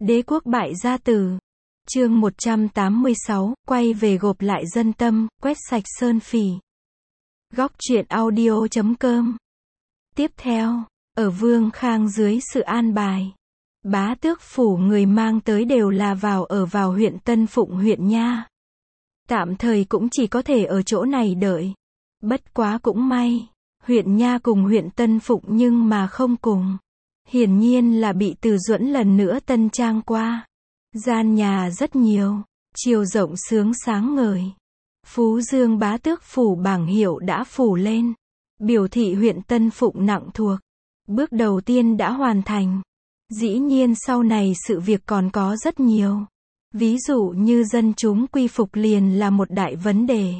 Đế quốc bại gia tử. Chương 186, quay về gộp lại dân tâm, quét sạch sơn phỉ. Góc truyện audio.com. Tiếp theo, ở Vương Khang dưới sự an bài, bá tước phủ người mang tới đều là vào huyện Tân Phụng huyện nha. Tạm thời cũng chỉ có thể ở chỗ này đợi. Bất quá cũng may, huyện nha cùng huyện Tân Phụng nhưng mà không cùng. Hiển nhiên là bị Từ Duẫn lần nữa tân trang qua. Gian nhà rất nhiều, chiều rộng sướng sáng ngời. Phú Dương bá tước phủ bảng hiệu đã phủ lên, biểu thị huyện Tân Phụng nặng thuộc. Bước đầu tiên đã hoàn thành. Dĩ nhiên sau này sự việc còn có rất nhiều. Ví dụ như dân chúng quy phục liền là một đại vấn đề.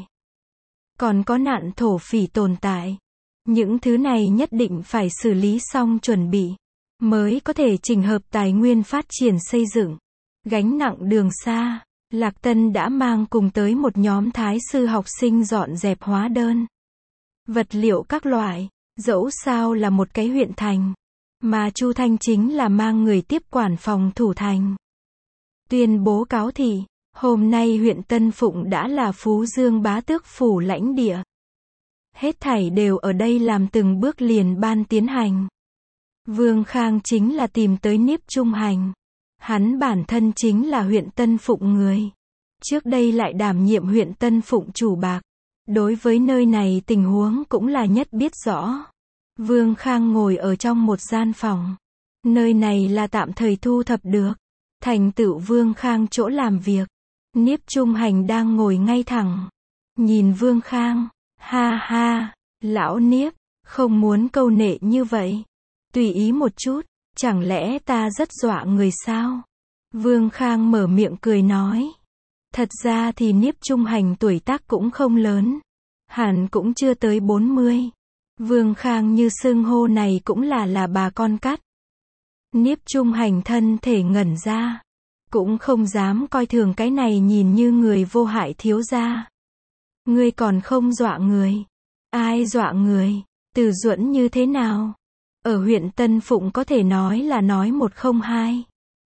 Còn có nạn thổ phỉ tồn tại. Những thứ này nhất định phải xử lý xong chuẩn bị, mới có thể chỉnh hợp tài nguyên phát triển xây dựng. Gánh nặng đường xa, Lạc Tân đã mang cùng tới một nhóm thái sư học sinh dọn dẹp hóa đơn. Vật liệu các loại, dẫu sao là một cái huyện thành. Mà Chu Thanh chính là mang người tiếp quản phòng thủ thành. Tuyên bố cáo thị, hôm nay huyện Tân Phụng đã là Phú Dương bá tước phủ lãnh địa. Hết thảy đều ở đây làm từng bước liền ban tiến hành. Vương Khang chính là tìm tới Niếp Trung Hành. Hắn bản thân chính là huyện Tân Phụng người. Trước đây lại đảm nhiệm huyện Tân Phụng chủ bạc. Đối với nơi này tình huống cũng là nhất biết rõ. Vương Khang ngồi ở trong một gian phòng. Nơi này là tạm thời thu thập được. Thành tựu Vương Khang chỗ làm việc. Niếp Trung Hành đang ngồi ngay thẳng. Nhìn Vương Khang. Ha ha, lão Niếp, không muốn câu nệ như vậy. Tùy ý một chút, chẳng lẽ ta rất dọa người sao? Vương Khang mở miệng cười nói. Thật ra thì Niếp Trung Hành tuổi tác cũng không lớn. Hẳn cũng chưa tới 40. Vương Khang như xưng hô này cũng là bà con cắt. Niếp Trung Hành thân thể ngẩn ra. Cũng không dám coi thường cái này nhìn như người vô hại thiếu gia. Ngươi còn không dọa người. Ai dọa người? Từ Duẫn như thế nào? Ở huyện Tân Phụng có thể nói là nói một không hai.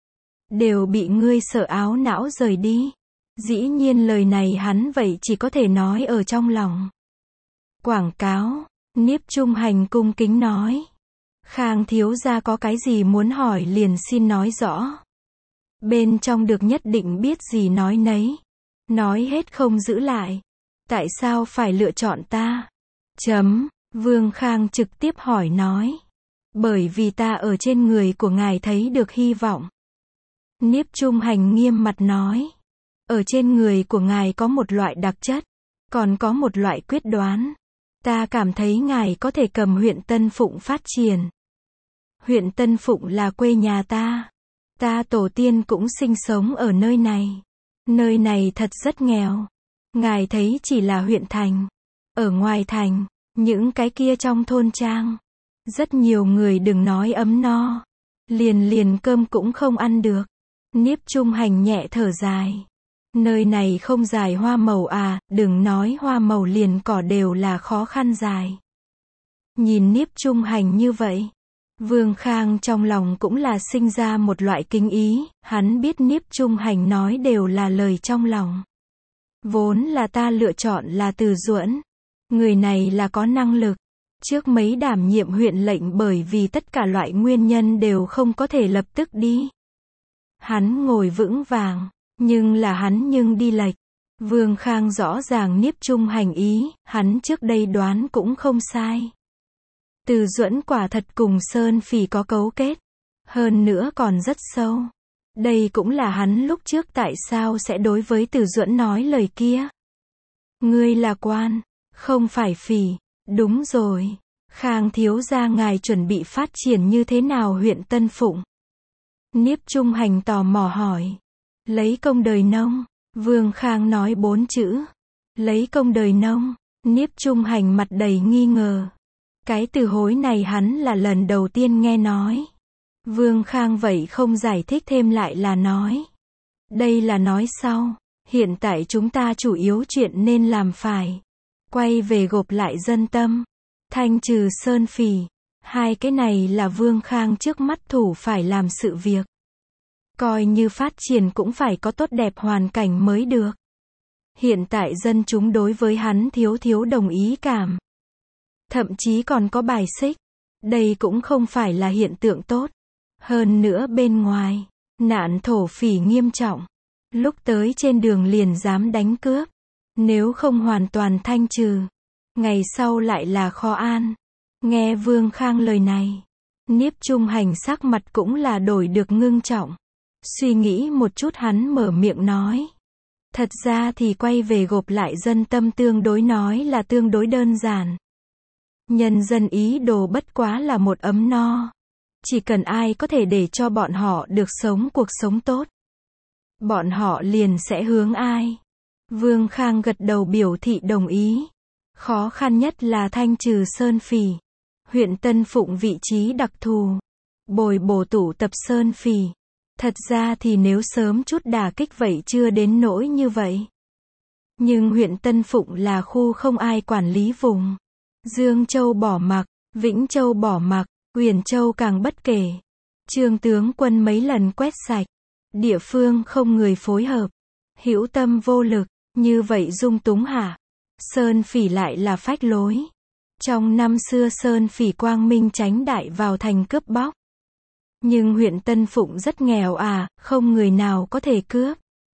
Đều bị ngươi sợ áo não rời đi. Dĩ nhiên lời này hắn vậy chỉ có thể nói ở trong lòng. Quảng cáo. Niếp Trung Hành cung kính nói. Khang thiếu gia có cái gì muốn hỏi liền xin nói rõ. Bên trong được nhất định biết gì nói nấy. Nói hết không giữ lại. Tại sao phải lựa chọn ta? Vương Khang trực tiếp hỏi nói. Bởi vì ta ở trên người của ngài thấy được hy vọng. Niếp Trung Hành nghiêm mặt nói. Ở trên người của ngài có một loại đặc chất. Còn có một loại quyết đoán. Ta cảm thấy ngài có thể cầm huyện Tân Phụng phát triển. Huyện Tân Phụng là quê nhà ta. Ta tổ tiên cũng sinh sống ở nơi này. Nơi này thật rất nghèo. Ngài thấy chỉ là huyện thành. Ở ngoài thành, những cái kia trong thôn trang. Rất nhiều người đừng nói ấm no. Liền cơm cũng không ăn được. Niếp Trung Hành nhẹ thở dài. Nơi này không dài hoa màu à, đừng nói hoa màu liền cỏ đều là khó khăn dài. Nhìn Niếp Trung Hành như vậy. Vương Khang trong lòng cũng là sinh ra một loại kính ý. Hắn biết Niếp Trung Hành nói đều là lời trong lòng. Vốn là ta lựa chọn là Từ Duẫn. Người này là có năng lực. Trước mấy đảm nhiệm huyện lệnh bởi vì tất cả loại nguyên nhân đều không có thể lập tức đi. Hắn ngồi vững vàng, nhưng là hắn đi lệch. Vương Khang rõ ràng Niếp Trung Hành ý, hắn trước đây đoán cũng không sai. Từ Duẫn quả thật cùng Sơn Phỉ có cấu kết. Hơn nữa còn rất sâu. Đây cũng là hắn lúc trước tại sao sẽ đối với Từ Duẫn nói lời kia. Ngươi là quan, không phải phỉ. Đúng rồi. Khang thiếu gia ngài chuẩn bị phát triển như thế nào huyện Tân Phụng? Niếp Trung Hành tò mò hỏi. Lấy công đời nông. Vương Khang nói 4 chữ. Lấy công đời nông. Niếp Trung Hành mặt đầy nghi ngờ. Cái từ hối này hắn là lần đầu tiên nghe nói. Vương Khang vậy không giải thích thêm lại là nói. Đây là nói sau. Hiện tại chúng ta chủ yếu chuyện nên làm phải. Quay về gộp lại dân tâm. Thanh trừ sơn phỉ. Hai cái này là Vương Khang trước mắt thủ phải làm sự việc. Coi như phát triển cũng phải có tốt đẹp hoàn cảnh mới được. Hiện tại dân chúng đối với hắn thiếu đồng ý cảm. Thậm chí còn có bài xích. Đây cũng không phải là hiện tượng tốt. Hơn nữa bên ngoài, nạn thổ phỉ nghiêm trọng. Lúc tới trên đường liền dám đánh cướp. Nếu không hoàn toàn thanh trừ, ngày sau lại là khó an. Nghe Vương Khang lời này, Niếp Trung Hành sắc mặt cũng là đổi được ngưng trọng. Suy nghĩ một chút hắn mở miệng nói. Thật ra thì quay về gộp lại dân tâm tương đối nói là tương đối đơn giản. Nhân dân ý đồ bất quá là một ấm no. Chỉ cần ai có thể để cho bọn họ được sống cuộc sống tốt, bọn họ liền sẽ hướng ai. Vương Khang gật đầu biểu thị đồng ý. Khó khăn nhất là thanh trừ sơn phỉ. Huyện Tân Phụng vị trí đặc thù. Bồi bổ tụ tập sơn phỉ. Thật ra thì nếu sớm chút đả kích vậy chưa đến nỗi như vậy. Nhưng huyện Tân Phụng là khu không ai quản lý vùng. Dương Châu bỏ mặc, Vĩnh Châu bỏ mặc, Huyền Châu càng bất kể. Trương tướng quân mấy lần quét sạch. Địa phương không người phối hợp. Hữu tâm vô lực, như vậy dung túng hả? Sơn phỉ lại là phách lối. Trong năm xưa Sơn phỉ quang minh chánh đại vào thành cướp bóc. Nhưng huyện Tân Phụng rất nghèo không người nào có thể cướp.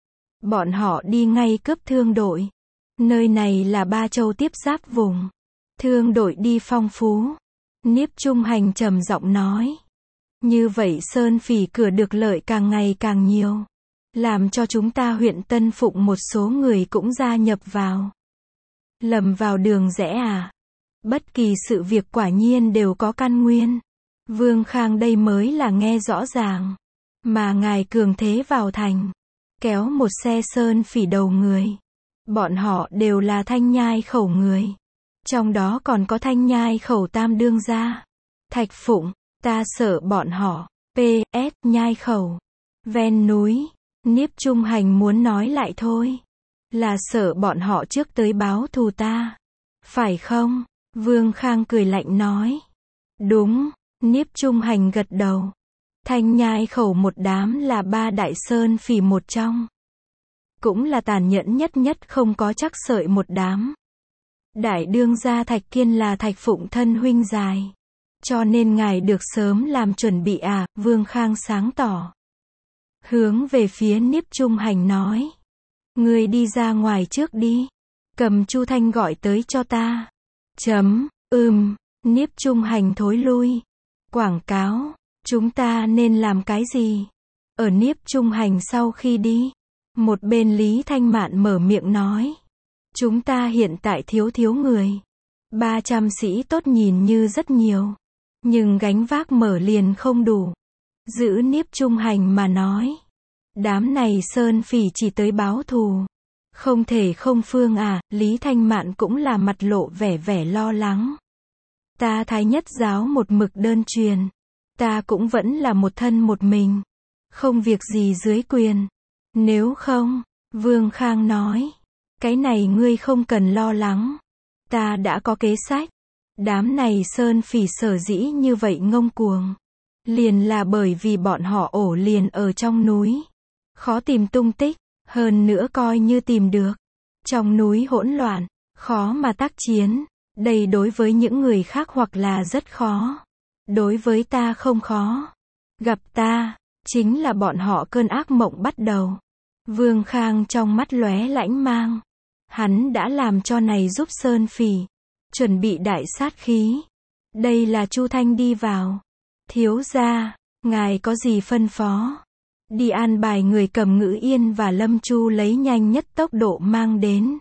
Bọn họ đi ngay cướp thương đội. Nơi này là Ba Châu tiếp giáp vùng. Thương đội đi phong phú. Niếp Trung Hành trầm giọng nói. Như vậy Sơn phỉ cửa được lợi càng ngày càng nhiều. Làm cho chúng ta huyện Tân Phụng một số người cũng gia nhập vào. Lầm vào đường rẽ Bất kỳ sự việc quả nhiên đều có căn nguyên. Vương Khang đây mới là nghe rõ ràng. Mà ngài cường thế vào thành. Kéo một xe sơn phỉ đầu người. Bọn họ đều là Thanh Nhai Khẩu người. Trong đó còn có Thanh Nhai Khẩu tam đương gia. Thạch Phụng, ta sợ bọn họ. P.S. Nhai Khẩu. Ven núi. Niếp Trung Hành muốn nói lại thôi. Là sợ bọn họ trước tới báo thù ta. Phải không? Vương Khang cười lạnh nói. Đúng. Niếp Trung Hành gật đầu. Thanh Nhai Khẩu một đám là ba đại sơn phỉ một trong. Cũng là tàn nhẫn nhất không có chắc sợi một đám. Đại đương gia Thạch Kiên là Thạch Phụng thân huynh dài. Cho nên ngài được sớm làm chuẩn bị Vương Khang sáng tỏ. Hướng về phía Niếp Trung Hành nói. Ngươi đi ra ngoài trước đi. Cầm Chu Thanh gọi tới cho ta. Niếp Trung Hành thối lui. Quảng cáo. Chúng ta nên làm cái gì? Ở Niếp Trung Hành sau khi đi. Một bên Lý Thanh Mạn mở miệng nói. Chúng ta hiện tại thiếu người. 300 sĩ tốt nhìn như rất nhiều. Nhưng gánh vác mở liền không đủ. Giữ Niếp Trung Hành mà nói. Đám này sơn phỉ chỉ tới báo thù. Không thể không phương Lý Thanh Mạn cũng là mặt lộ vẻ lo lắng. Ta Thái Nhất giáo một mực đơn truyền. Ta cũng vẫn là một thân một mình. Không việc gì dưới quyền. Nếu không, Vương Khang nói. Cái này ngươi không cần lo lắng. Ta đã có kế sách. Đám này sơn phỉ sở dĩ như vậy ngông cuồng. Liền là bởi vì bọn họ ổ liền ở trong núi. Khó tìm tung tích. Hơn nữa coi như tìm được. Trong núi hỗn loạn. Khó mà tác chiến. Đây đối với những người khác hoặc là rất khó. Đối với ta không khó. Gặp ta, chính là bọn họ cơn ác mộng bắt đầu. Vương Khang trong mắt lóe lãnh mang. Hắn đã làm cho này giúp sơn phỉ. Chuẩn bị đại sát khí. Đây là Chu Thanh đi vào. Thiếu gia, ngài có gì phân phó? Đi an bài người Cầm Ngữ Yên và Lâm Chu lấy nhanh nhất tốc độ mang đến.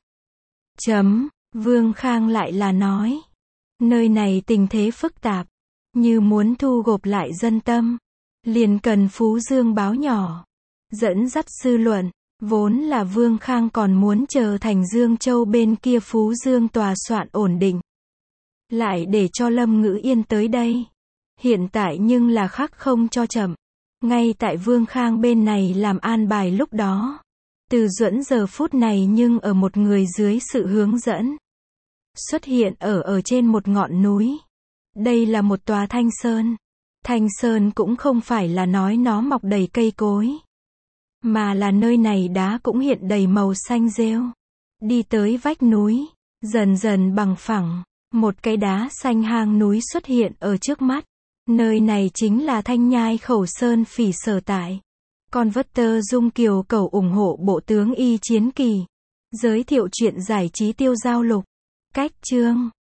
Vương Khang lại là nói. Nơi này tình thế phức tạp. Như muốn thu gộp lại dân tâm. Liền cần Phú Dương báo nhỏ. Dẫn dắt dư luận. Vốn là Vương Khang còn muốn chờ thành Dương Châu bên kia Phú Dương tòa soạn ổn định. Lại để cho Lâm Ngữ Yên tới đây. Hiện tại nhưng là khắc không cho chậm. Ngay tại Vương Khang bên này làm an bài lúc đó. Từ Duẫn giờ phút này nhưng ở một người dưới sự hướng dẫn. Xuất hiện ở trên một ngọn núi. Đây là một tòa thanh sơn. Thanh sơn cũng không phải là nói nó mọc đầy cây cối. mà là nơi này đá cũng hiện đầy màu xanh rêu. Đi tới vách núi, dần dần bằng phẳng, một cái đá xanh hang núi xuất hiện ở trước mắt. Nơi này chính là Thanh Nhai Khẩu Sơn Phỉ sở tại. Converter Dung Kiều Cầu ủng hộ bộ tướng Y Chiến Kỳ. Giới thiệu truyện giải trí tiêu giao lục. Cách chương